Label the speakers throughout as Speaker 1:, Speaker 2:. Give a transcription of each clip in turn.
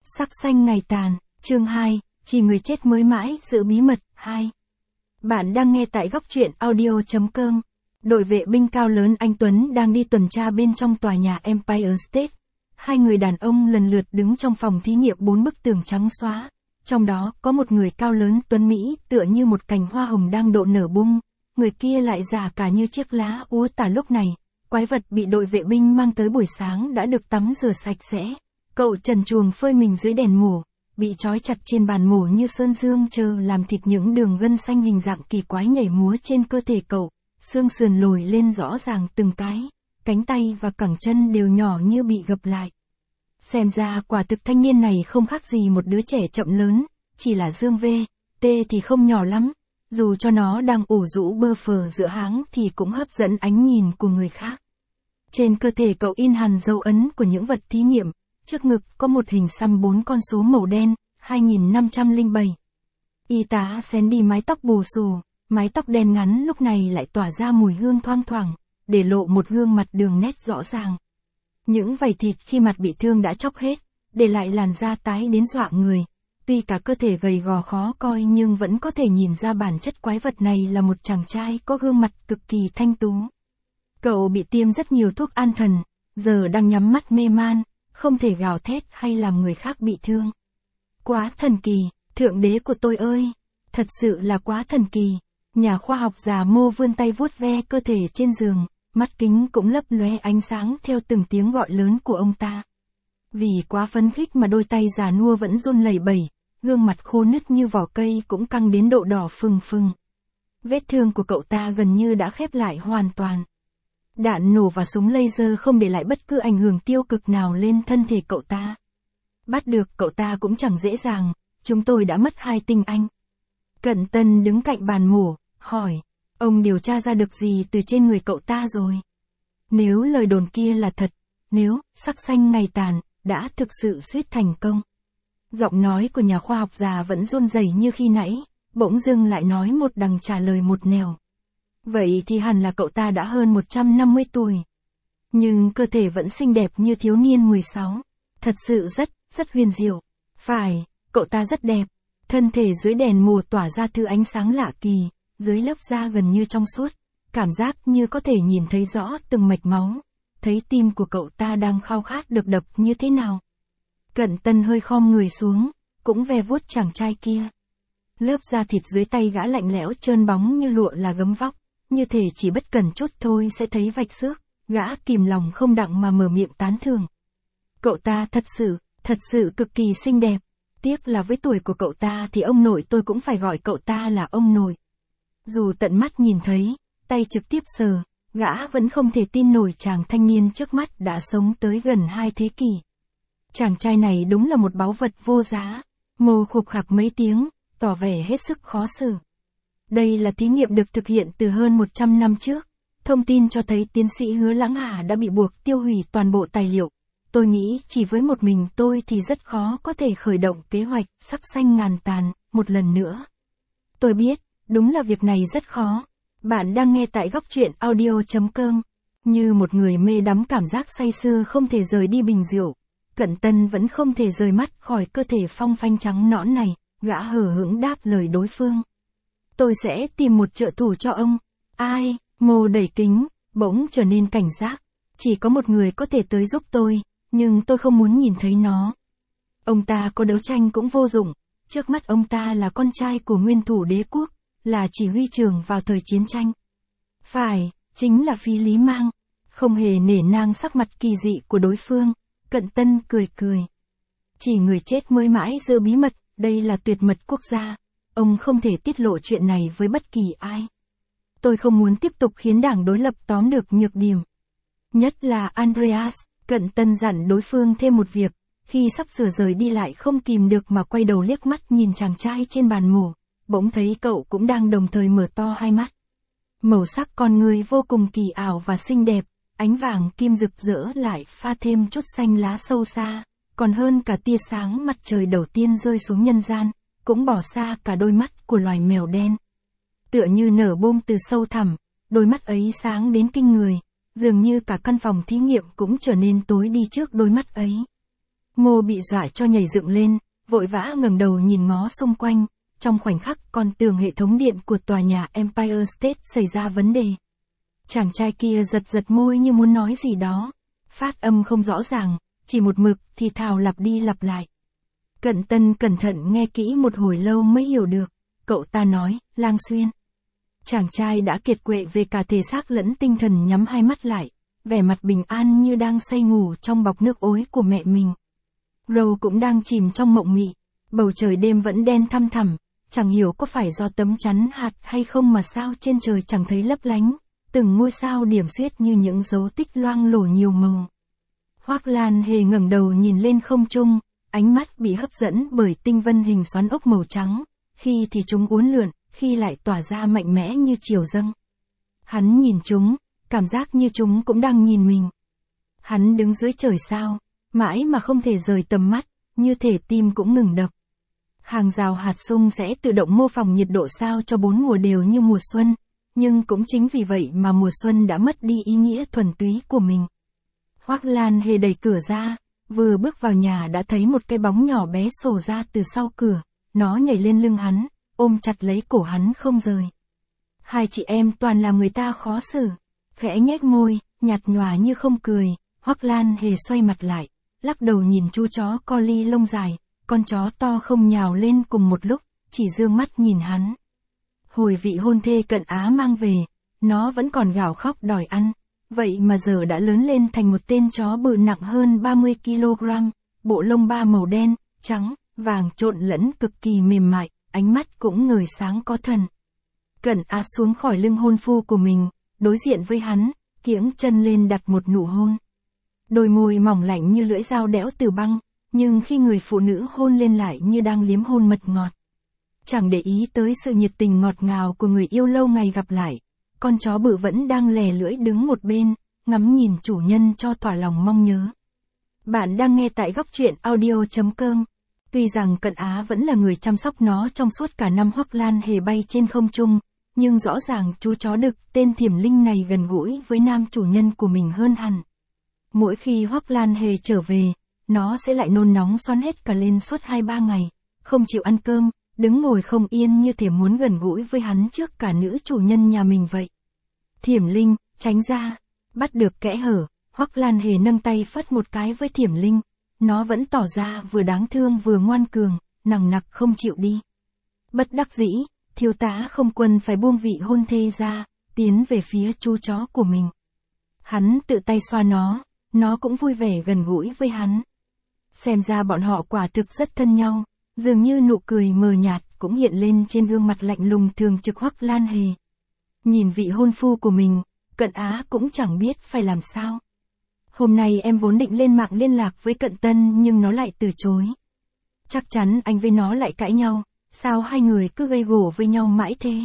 Speaker 1: Sắc xanh ngày tàn, chương 2, chỉ người chết mới mãi giữ bí mật, 2. Bạn đang nghe tại góc truyện audio.com. Đội vệ binh cao lớn anh Tuấn đang đi tuần tra bên trong tòa nhà Empire State. Hai người đàn ông lần lượt đứng trong phòng thí nghiệm 4 bức tường trắng xóa. Trong đó có một người cao lớn tuấn Mỹ tựa như một cành hoa hồng đang độ nở bung. Người kia lại già cả như chiếc lá úa tả lúc này. Quái vật bị đội vệ binh mang tới buổi sáng đã được tắm rửa sạch sẽ. Cậu trần truồng phơi mình dưới đèn mổ, bị trói chặt trên bàn mổ như sơn dương chờ làm thịt những đường gân xanh hình dạng kỳ quái nhảy múa trên cơ thể cậu, xương sườn lồi lên rõ ràng từng cái, cánh tay và cẳng chân đều nhỏ như bị gập lại. Xem ra quả thực thanh niên này không khác gì một đứa trẻ chậm lớn, chỉ là dương V.T thì không nhỏ lắm, dù cho nó đang ủ rũ bơ phờ giữa háng thì cũng hấp dẫn ánh nhìn của người khác. Trên cơ thể cậu in hằn dấu ấn của những vật thí nghiệm. Trước ngực có một hình xăm 4 con số màu đen, 2507. Y tá Sandy mái tóc bù xù, mái tóc đen ngắn lúc này lại tỏa ra mùi hương thoang thoảng, để lộ một gương mặt đường nét rõ ràng. Những vảy thịt khi mặt bị thương đã chóc hết, để lại làn da tái đến dọa người. Tuy cả cơ thể gầy gò khó coi nhưng vẫn có thể nhìn ra bản chất quái vật này là một chàng trai có gương mặt cực kỳ thanh tú. Cậu bị tiêm rất nhiều thuốc an thần, giờ đang nhắm mắt mê man. Không thể gào thét hay làm người khác bị thương. Quá thần kỳ, thượng đế của tôi ơi! Thật sự là quá thần kỳ. Nhà khoa học già Mô vươn tay vuốt ve cơ thể trên giường, mắt kính cũng lấp lóe ánh sáng theo từng tiếng gọi lớn của ông ta. Vì quá phấn khích mà đôi tay già nua vẫn run lẩy bẩy, gương mặt khô nứt như vỏ cây cũng căng đến độ đỏ phừng phừng. Vết thương của cậu ta gần như đã khép lại hoàn toàn. Đạn nổ và súng laser không để lại bất cứ ảnh hưởng tiêu cực nào lên thân thể cậu ta. Bắt được cậu ta cũng chẳng dễ dàng, chúng tôi đã mất 2 tinh anh. Cận Tân đứng cạnh bàn mổ, hỏi, ông điều tra ra được gì từ trên người cậu ta rồi? Nếu lời đồn kia là thật, nếu sắc xanh ngày tàn, đã thực sự suýt thành công. Giọng nói của nhà khoa học già vẫn run rẩy như khi nãy, bỗng dưng lại nói một đằng trả lời một nẻo. Vậy thì hẳn là cậu ta đã hơn 150 tuổi. Nhưng cơ thể vẫn xinh đẹp như thiếu niên 16. Thật sự rất huyền diệu. Phải, cậu ta rất đẹp. Thân thể dưới đèn mùa tỏa ra thứ ánh sáng lạ kỳ, dưới lớp da gần như trong suốt. Cảm giác như có thể nhìn thấy rõ từng mạch máu. Thấy tim của cậu ta đang khao khát được đập như thế nào. Cận Tân hơi khom người xuống, cũng ve vuốt chàng trai kia. Lớp da thịt dưới tay gã lạnh lẽo trơn bóng như lụa là gấm vóc. Như thể chỉ bất cần chút thôi sẽ thấy vạch xước, gã kìm lòng không đặng mà mở miệng tán thưởng. Cậu ta thật sự cực kỳ xinh đẹp. Tiếc là với tuổi của cậu ta thì ông nội tôi cũng phải gọi cậu ta là ông nội. Dù tận mắt nhìn thấy, tay trực tiếp sờ, gã vẫn không thể tin nổi chàng thanh niên trước mắt đã sống tới gần 2 thế kỷ. Chàng trai này đúng là một báu vật vô giá. Mô khục khạc mấy tiếng, tỏ vẻ hết sức khó xử. Đây là thí nghiệm được thực hiện từ hơn 100 năm trước. Thông tin cho thấy tiến sĩ Hứa Lãng Hà đã bị buộc tiêu hủy toàn bộ tài liệu. Tôi nghĩ chỉ với một mình tôi thì rất khó có thể khởi động kế hoạch sắc xanh ngàn tàn một lần nữa. Tôi biết, đúng là việc này rất khó. Bạn đang nghe tại góc truyện audio.com. Như một người mê đắm cảm giác say sưa không thể rời đi bình rượu. Cận Tân vẫn không thể rời mắt khỏi cơ thể phong phanh trắng nõn này, gã hờ hững đáp lời đối phương. Tôi sẽ tìm một trợ thủ cho ông. Ai? Mô đẩy kính, bỗng trở nên cảnh giác. Chỉ có một người có thể tới giúp tôi, nhưng tôi không muốn nhìn thấy nó. Ông ta có đấu tranh cũng vô dụng. Trước mắt ông ta là con trai của nguyên thủ đế quốc, là chỉ huy trưởng vào thời chiến tranh. Phải, chính là Phi Lý Mang. Không hề nể nang sắc mặt kỳ dị của đối phương, Cận Tân cười. Chỉ người chết mới mãi giữ bí mật, đây là tuyệt mật quốc gia. Ông không thể tiết lộ chuyện này với bất kỳ ai. Tôi không muốn tiếp tục khiến đảng đối lập tóm được nhược điểm. Nhất là Andreas, Cận Tân dặn đối phương thêm một việc, khi sắp sửa rời đi lại không kìm được mà quay đầu liếc mắt nhìn chàng trai trên bàn mổ, bỗng thấy cậu cũng đang đồng thời mở to hai mắt. Màu sắc con người vô cùng kỳ ảo và xinh đẹp, ánh vàng kim rực rỡ lại pha thêm chút xanh lá sâu xa, còn hơn cả tia sáng mặt trời đầu tiên rơi xuống nhân gian. Cũng bỏ xa cả đôi mắt của loài mèo đen. Tựa như nở bông từ sâu thẳm, đôi mắt ấy sáng đến kinh người, dường như cả căn phòng thí nghiệm cũng trở nên tối đi trước đôi mắt ấy. Ngô bị dọa cho nhảy dựng lên, vội vã ngẩng đầu nhìn ngó xung quanh, trong khoảnh khắc con tường hệ thống điện của tòa nhà Empire State xảy ra vấn đề. Chàng trai kia giật giật môi như muốn nói gì đó, phát âm không rõ ràng, chỉ một mực thì thào lặp đi lặp lại. Cận Tân cẩn thận nghe kỹ một hồi lâu mới hiểu được, cậu ta nói, Lang Xuyên. Chàng trai đã kiệt quệ về cả thể xác lẫn tinh thần nhắm hai mắt lại, vẻ mặt bình an như đang say ngủ trong bọc nước ối của mẹ mình. Rose cũng đang chìm trong mộng mị, bầu trời đêm vẫn đen thăm thẳm, chẳng hiểu có phải do tấm chắn hạt hay không mà sao trên trời chẳng thấy lấp lánh, từng ngôi sao điểm xuyết như những dấu tích loang lổ nhiều màu. Hoắc Lan Hề ngẩng đầu nhìn lên không trung, ánh mắt bị hấp dẫn bởi tinh vân hình xoắn ốc màu trắng, khi thì chúng uốn lượn, khi lại tỏa ra mạnh mẽ như chiều dâng. Hắn nhìn chúng, cảm giác như chúng cũng đang nhìn mình. Hắn đứng dưới trời sao, mãi mà không thể rời tầm mắt, như thể tim cũng ngừng đập. Hàng rào hạt sung sẽ tự động mô phỏng nhiệt độ sao cho 4 mùa đều như mùa xuân, nhưng cũng chính vì vậy mà mùa xuân đã mất đi ý nghĩa thuần túy của mình. Hoắc Lan Hề đẩy cửa ra, vừa bước vào nhà đã thấy một cái bóng nhỏ bé sổ ra từ sau cửa, nó nhảy lên lưng hắn, ôm chặt lấy cổ hắn không rời. Hai chị em toàn làm người ta khó xử, khẽ nhếch môi, nhạt nhòa như không cười, Hoắc Lan Hề xoay mặt lại, lắc đầu nhìn chú chó collie lông dài, con chó to không nhào lên cùng một lúc, chỉ dương mắt nhìn hắn. Hồi vị hôn thê Cận Á mang về, nó vẫn còn gào khóc đòi ăn, vậy mà giờ đã lớn lên thành một tên chó bự nặng hơn 30 kg, bộ lông ba màu đen, trắng, vàng trộn lẫn cực kỳ mềm mại, ánh mắt cũng ngời sáng có thần. Cận Á xuống khỏi lưng hôn phu của mình, đối diện với hắn, kiễng chân lên đặt một nụ hôn. Đôi môi mỏng lạnh như lưỡi dao đẽo từ băng, nhưng khi người phụ nữ hôn lên lại như đang liếm hôn mật ngọt. Chẳng để ý tới sự nhiệt tình ngọt ngào của người yêu lâu ngày gặp lại, con chó bự vẫn đang lè lưỡi đứng một bên, ngắm nhìn chủ nhân cho thỏa lòng mong nhớ. Bạn đang nghe tại góc truyện audio.com. Tuy rằng Cận Á vẫn là người chăm sóc nó trong suốt cả năm Hoắc Lan Hề bay trên không trung, nhưng rõ ràng chú chó đực tên Thiểm Linh này gần gũi với nam chủ nhân của mình hơn hẳn. Mỗi khi Hoắc Lan Hề trở về, nó sẽ lại nôn nóng xoắn hết cả lên suốt 2-3 ngày, không chịu ăn cơm, đứng ngồi không yên như thể muốn gần gũi với hắn trước cả nữ chủ nhân nhà mình vậy. Thiểm Linh, tránh ra, bắt được kẽ hở, Hoắc Lan Hề nâng tay phất một cái với Thiểm Linh, nó vẫn tỏ ra vừa đáng thương vừa ngoan cường, nằng nặc không chịu đi. Bất đắc dĩ, thiếu tá Không Quân phải buông vị hôn thê ra, tiến về phía chú chó của mình. Hắn tự tay xoa nó cũng vui vẻ gần gũi với hắn. Xem ra bọn họ quả thực rất thân nhau, dường như nụ cười mờ nhạt cũng hiện lên trên gương mặt lạnh lùng thường trực Hoắc Lan Hề. Nhìn vị hôn phu của mình, Cận Á cũng chẳng biết phải làm sao. Hôm nay em vốn định lên mạng liên lạc với Cận Tân nhưng nó lại từ chối. Chắc chắn anh với nó lại cãi nhau, sao hai người cứ gây gổ với nhau mãi thế?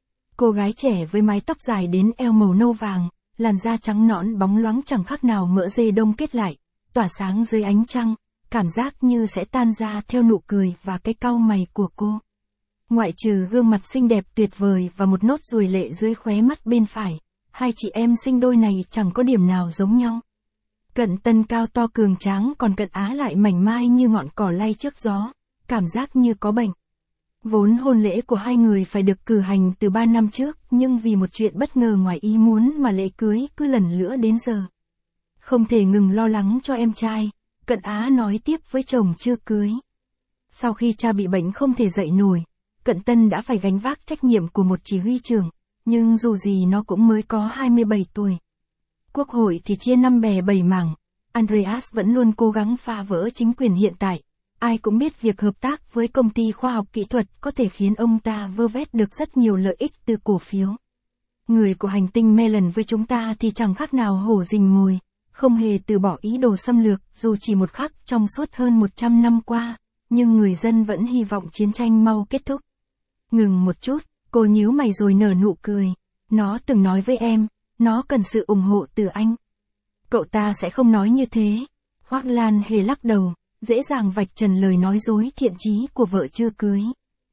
Speaker 1: Cô gái trẻ với mái tóc dài đến eo màu nâu vàng, làn da trắng nõn bóng loáng chẳng khác nào mỡ dê đông kết lại, tỏa sáng dưới ánh trăng, cảm giác như sẽ tan ra theo nụ cười và cái cau mày của cô. Ngoại trừ gương mặt xinh đẹp tuyệt vời và một nốt ruồi lệ dưới khóe mắt bên phải, hai chị em sinh đôi này chẳng có điểm nào giống nhau. Cận Tân cao to cường tráng còn Cận Á lại mảnh mai như ngọn cỏ lay trước gió, cảm giác như có bệnh. Vốn hôn lễ của hai người phải được cử hành từ 3 năm trước, nhưng vì một chuyện bất ngờ ngoài ý muốn mà lễ cưới cứ lần lữa đến giờ. Không thể ngừng lo lắng cho em trai, Cận Á nói tiếp với chồng chưa cưới. Sau khi cha bị bệnh không thể dậy nổi, Cận Tân đã phải gánh vác trách nhiệm của một chỉ huy trưởng, nhưng dù gì nó cũng mới có 27 tuổi. Quốc hội thì chia năm bè bảy mảng, Andreas vẫn luôn cố gắng phá vỡ chính quyền hiện tại. Ai cũng biết việc hợp tác với công ty khoa học kỹ thuật có thể khiến ông ta vơ vét được rất nhiều lợi ích từ cổ phiếu. Người của hành tinh Melon với chúng ta thì chẳng khác nào hổ rình mồi, không hề từ bỏ ý đồ xâm lược dù chỉ một khắc trong suốt hơn 100 năm qua, nhưng người dân vẫn hy vọng chiến tranh mau kết thúc. Ngừng một chút, cô nhíu mày rồi nở nụ cười. Nó từng nói với em, nó cần sự ủng hộ từ anh. Cậu ta sẽ không nói như thế. Hoắc Lan Hề lắc đầu, dễ dàng vạch trần lời nói dối thiện chí của vợ chưa cưới.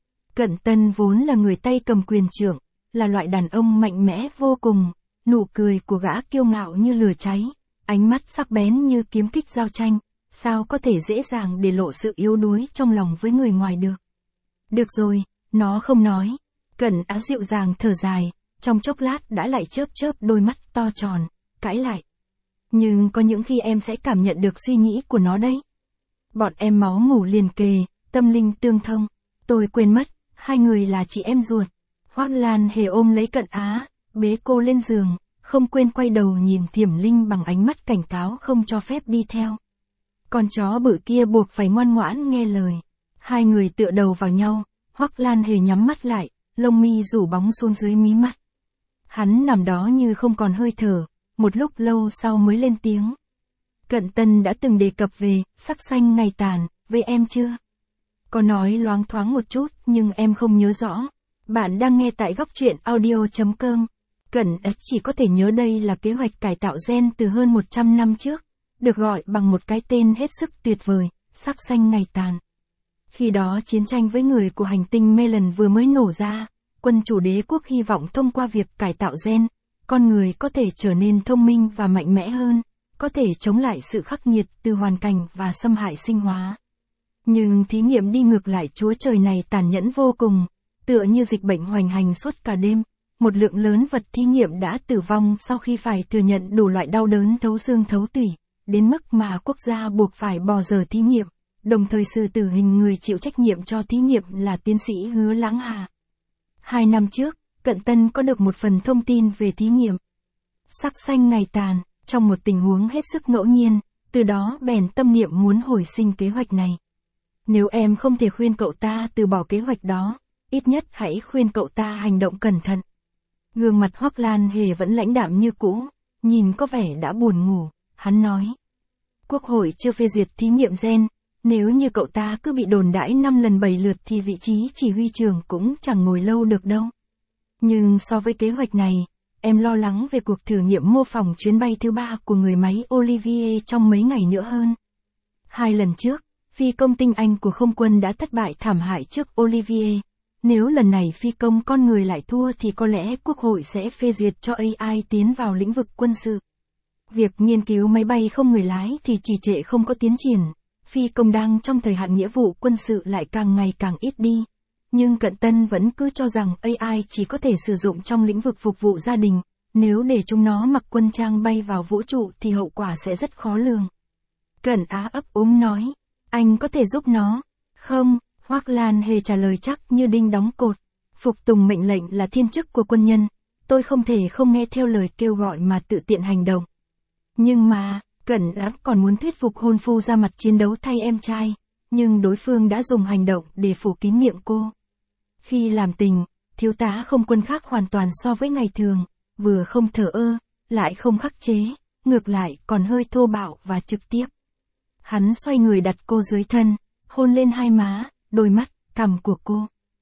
Speaker 1: Cận Tân vốn là người tay cầm quyền trưởng, là loại đàn ông mạnh mẽ vô cùng, nụ cười của gã kiêu ngạo như lửa cháy, ánh mắt sắc bén như kiếm kích giao tranh, sao có thể dễ dàng để lộ sự yếu đuối trong lòng với người ngoài được. Được rồi, nó không nói. Cẩn Á dịu dàng thở dài, trong chốc lát đã lại chớp chớp đôi mắt to tròn, cãi lại. Nhưng có những khi em sẽ cảm nhận được suy nghĩ của nó đấy. Bọn em máu mủ liền kề, tâm linh tương thông. Tôi quên mất, hai người là chị em ruột. Hoắc Lan Hề ôm lấy Cận Á, bế cô lên giường, không quên quay đầu nhìn Thiểm Linh bằng ánh mắt cảnh cáo không cho phép đi theo. Con chó bự kia buộc phải ngoan ngoãn nghe lời. Hai người tựa đầu vào nhau, Hoắc Lan Hề nhắm mắt lại, lông mi rủ bóng xuống dưới mí mắt. Hắn nằm đó như không còn hơi thở, một lúc lâu sau mới lên tiếng. Cận Tân đã từng đề cập về sắc xanh ngày tàn, với em chưa? Có nói loáng thoáng một chút nhưng em không nhớ rõ. Bạn đang nghe tại góc truyện audio.com. Cận chỉ có thể nhớ đây là kế hoạch cải tạo gen từ hơn 100 năm trước, được gọi bằng một cái tên hết sức tuyệt vời, sắc xanh ngày tàn. Khi đó chiến tranh với người của hành tinh Melan vừa mới nổ ra, quân chủ đế quốc hy vọng thông qua việc cải tạo gen, con người có thể trở nên thông minh và mạnh mẽ hơn, có thể chống lại sự khắc nghiệt từ hoàn cảnh và xâm hại sinh hóa. Nhưng thí nghiệm đi ngược lại Chúa Trời này tàn nhẫn vô cùng, tựa như dịch bệnh hoành hành suốt cả đêm, một lượng lớn vật thí nghiệm đã tử vong sau khi phải thừa nhận đủ loại đau đớn thấu xương thấu tủy, đến mức mà quốc gia buộc phải bỏ dở thí nghiệm, đồng thời xử tử hình người chịu trách nhiệm cho thí nghiệm là tiến sĩ Hứa Lãng Hà. 2 năm trước, Cận Tân có được một phần thông tin về thí nghiệm sắc xanh ngày tàn, trong một tình huống hết sức ngẫu nhiên, từ đó bèn tâm niệm muốn hồi sinh kế hoạch này. Nếu em không thể khuyên cậu ta từ bỏ kế hoạch đó, ít nhất hãy khuyên cậu ta hành động cẩn thận. Gương mặt Hoắc Lan Hề vẫn lãnh đạm như cũ, nhìn có vẻ đã buồn ngủ, hắn nói. Quốc hội chưa phê duyệt thí nghiệm gen, nếu như cậu ta cứ bị đồn đãi 5 lần 7 lượt thì vị trí chỉ huy trưởng cũng chẳng ngồi lâu được đâu. Nhưng so với kế hoạch này, em lo lắng về cuộc thử nghiệm mô phỏng chuyến bay thứ 3 của người máy Olivier trong mấy ngày nữa hơn. 2 lần trước, phi công tinh Anh của không quân đã thất bại thảm hại trước Olivier. Nếu lần này phi công con người lại thua thì có lẽ Quốc hội sẽ phê duyệt cho AI tiến vào lĩnh vực quân sự. Việc nghiên cứu máy bay không người lái thì trì trệ không có tiến triển, phi công đang trong thời hạn nghĩa vụ quân sự lại càng ngày càng ít đi. Nhưng Cận Tân vẫn cứ cho rằng AI chỉ có thể sử dụng trong lĩnh vực phục vụ gia đình, nếu để chúng nó mặc quân trang bay vào vũ trụ thì hậu quả sẽ rất khó lường. Cận Á ấp úng nói, anh có thể giúp nó. Không, Hoắc Lan Hề trả lời chắc như đinh đóng cột. Phục tùng mệnh lệnh là thiên chức của quân nhân, tôi không thể không nghe theo lời kêu gọi mà tự tiện hành động. Nhưng mà, Cận Á còn muốn thuyết phục hôn phu ra mặt chiến đấu thay em trai, nhưng đối phương đã dùng hành động để phủ kín miệng cô. Khi làm tình, thiếu tá không quân khác hoàn toàn so với ngày thường, vừa không thờ ơ, lại không khắc chế, ngược lại còn hơi thô bạo và trực tiếp. Hắn xoay người đặt cô dưới thân, hôn lên hai má, đôi mắt, cằm của cô.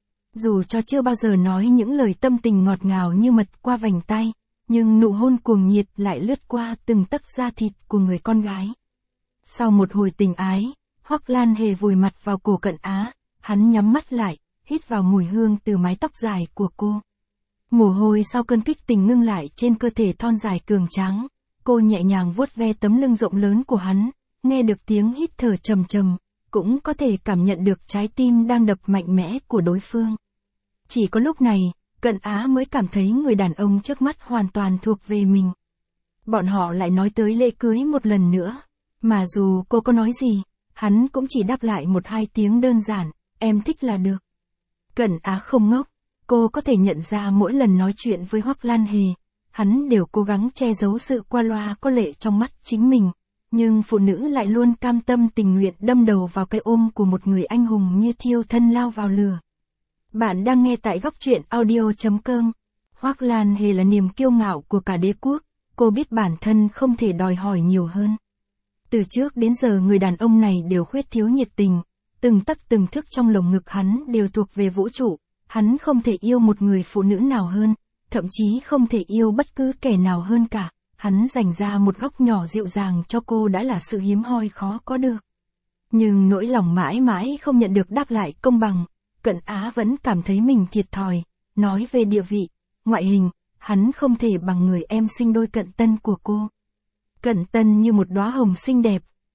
Speaker 1: Dù cho chưa bao giờ nói những lời tâm tình ngọt ngào như mật qua vành tay, nhưng nụ hôn cuồng nhiệt lại lướt qua từng tấc da thịt của người con gái. Sau một hồi tình ái, Hoắc Lan Hề vùi mặt vào cổ Cận Á, hắn nhắm mắt lại, hít vào mùi hương từ mái tóc dài của cô. Mồ hôi sau cơn kích tình ngưng lại trên cơ thể thon dài cường tráng, cô nhẹ nhàng vuốt ve tấm lưng rộng lớn của hắn, nghe được tiếng hít thở trầm trầm, cũng có thể cảm nhận được trái tim đang đập mạnh mẽ của đối phương. Chỉ có lúc này, Cận Á mới cảm thấy người đàn ông trước mắt hoàn toàn thuộc về mình. Bọn họ lại nói tới lễ cưới một lần nữa, mà dù cô có nói gì, hắn cũng chỉ đáp lại 1-2 tiếng đơn giản, em thích là được. Cận Á không ngốc, cô có thể nhận ra mỗi lần nói chuyện với Hoắc Lan Hề, hắn đều cố gắng che giấu sự qua loa có lệ trong mắt chính mình, nhưng phụ nữ lại luôn cam tâm tình nguyện đâm đầu vào cái ôm của một người anh hùng như thiêu thân lao vào lửa. Bạn đang nghe tại góc truyện audio.com. Hoắc Lan Hề là niềm kiêu ngạo của cả đế quốc, cô biết bản thân không thể đòi hỏi nhiều hơn. Từ trước đến giờ người đàn ông này đều khuyết thiếu nhiệt tình, từng tấc từng thước trong lồng ngực hắn đều thuộc về vũ trụ, hắn không thể yêu một người phụ nữ nào hơn, thậm chí không thể yêu bất cứ kẻ nào hơn cả, hắn dành ra một góc nhỏ dịu dàng cho cô đã là sự hiếm hoi khó có được. Nhưng nỗi lòng mãi mãi không nhận được đáp lại công bằng, Cận Á vẫn cảm thấy mình thiệt thòi, nói về địa vị, ngoại hình, hắn không thể bằng người em sinh đôi Cận Tân của cô. Cận Tân như một đóa hồng xinh đẹp,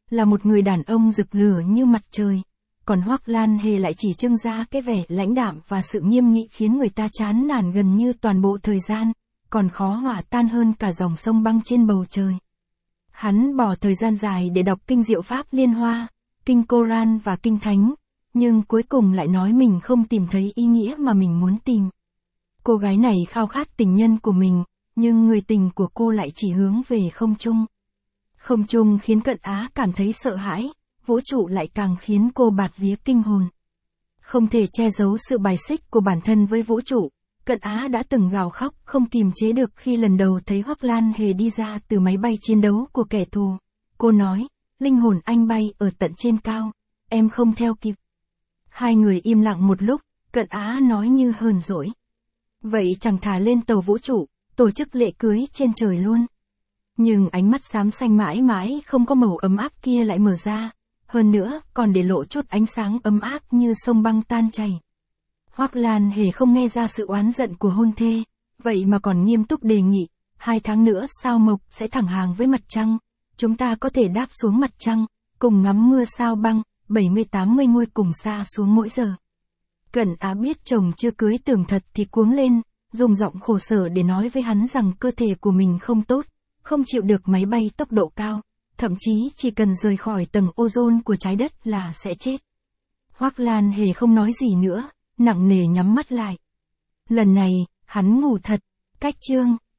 Speaker 1: là một người đàn ông rực lửa như mặt trời. Còn Hoắc Lan Hề lại chỉ trưng ra cái vẻ lãnh đạm và sự nghiêm nghị khiến người ta chán nản gần như toàn bộ thời gian, còn khó hòa tan hơn cả dòng sông băng trên bầu trời. Hắn bỏ thời gian dài để đọc kinh Diệu Pháp Liên Hoa, kinh Koran và kinh Thánh, nhưng cuối cùng lại nói mình không tìm thấy ý nghĩa mà mình muốn tìm. Cô gái này khao khát tình nhân của mình, nhưng người tình của cô lại chỉ hướng về không trung. Không trung khiến Cận Á cảm thấy sợ hãi, vũ trụ lại càng khiến cô bạt vía kinh hồn. Không thể che giấu sự bài xích của bản thân với vũ trụ, Cận Á đã từng gào khóc không kìm chế được khi lần đầu thấy Hoắc Lan Hề đi ra từ máy bay chiến đấu của kẻ thù. Cô nói, linh hồn anh bay ở tận trên cao, em không theo kịp. Hai người im lặng một lúc, Cận Á nói như hờn dỗi. Vậy chẳng thà lên tàu vũ trụ, tổ chức lễ cưới trên trời luôn. Nhưng ánh mắt xám xanh mãi mãi không có màu ấm áp kia lại mở ra, hơn nữa còn để lộ chút ánh sáng ấm áp như sông băng tan chảy. Hoắc Lan Hề không nghe ra sự oán giận của hôn thê, vậy mà còn nghiêm túc đề nghị, 2 tháng nữa sao Mộc sẽ thẳng hàng với mặt trăng, chúng ta có thể đáp xuống mặt trăng, cùng ngắm mưa sao băng, 70-80 ngôi cùng xa xuống mỗi giờ. Cận Á biết chồng chưa cưới tưởng thật thì cuống lên, dùng giọng khổ sở để nói với hắn rằng cơ thể của mình không tốt, không chịu được máy bay tốc độ cao, thậm chí chỉ cần rời khỏi tầng ozone của trái đất là sẽ chết. Hoắc Lan Hề không nói gì nữa, nặng nề nhắm mắt lại. Lần này, hắn ngủ thật. Cách chương